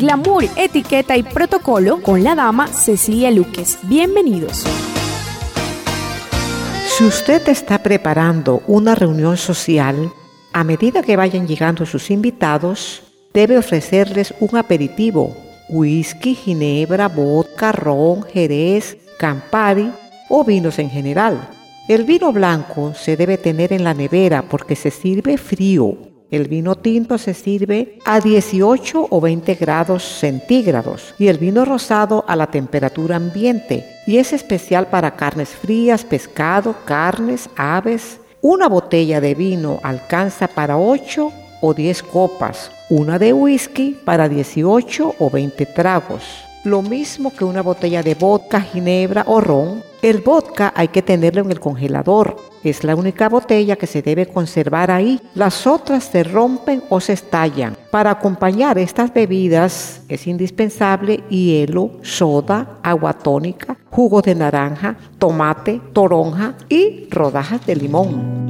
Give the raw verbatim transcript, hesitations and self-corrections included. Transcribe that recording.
glamour, etiqueta y protocolo con la dama Cecilia Luques. Bienvenidos. Si usted está preparando una reunión social, a medida que vayan llegando sus invitados, debe ofrecerles un aperitivo, whisky, ginebra, vodka, ron, jerez, Campari o vinos en general. El vino blanco se debe tener en la nevera porque se sirve frío. El vino tinto se sirve a dieciocho o veinte grados centígrados y el vino rosado a la temperatura ambiente y es especial para carnes frías, pescado, carnes, aves. Una botella de vino alcanza para ocho o diez copas, una de whisky para dieciocho o veinte tragos. Lo mismo que una botella de vodka, ginebra o ron. El vodka hay que tenerlo en el congelador. Es la única botella que se debe conservar ahí. Las otras se rompen o se estallan. Para acompañar estas bebidas es indispensable hielo, soda, agua tónica, jugo de naranja, tomate, toronja y rodajas de limón.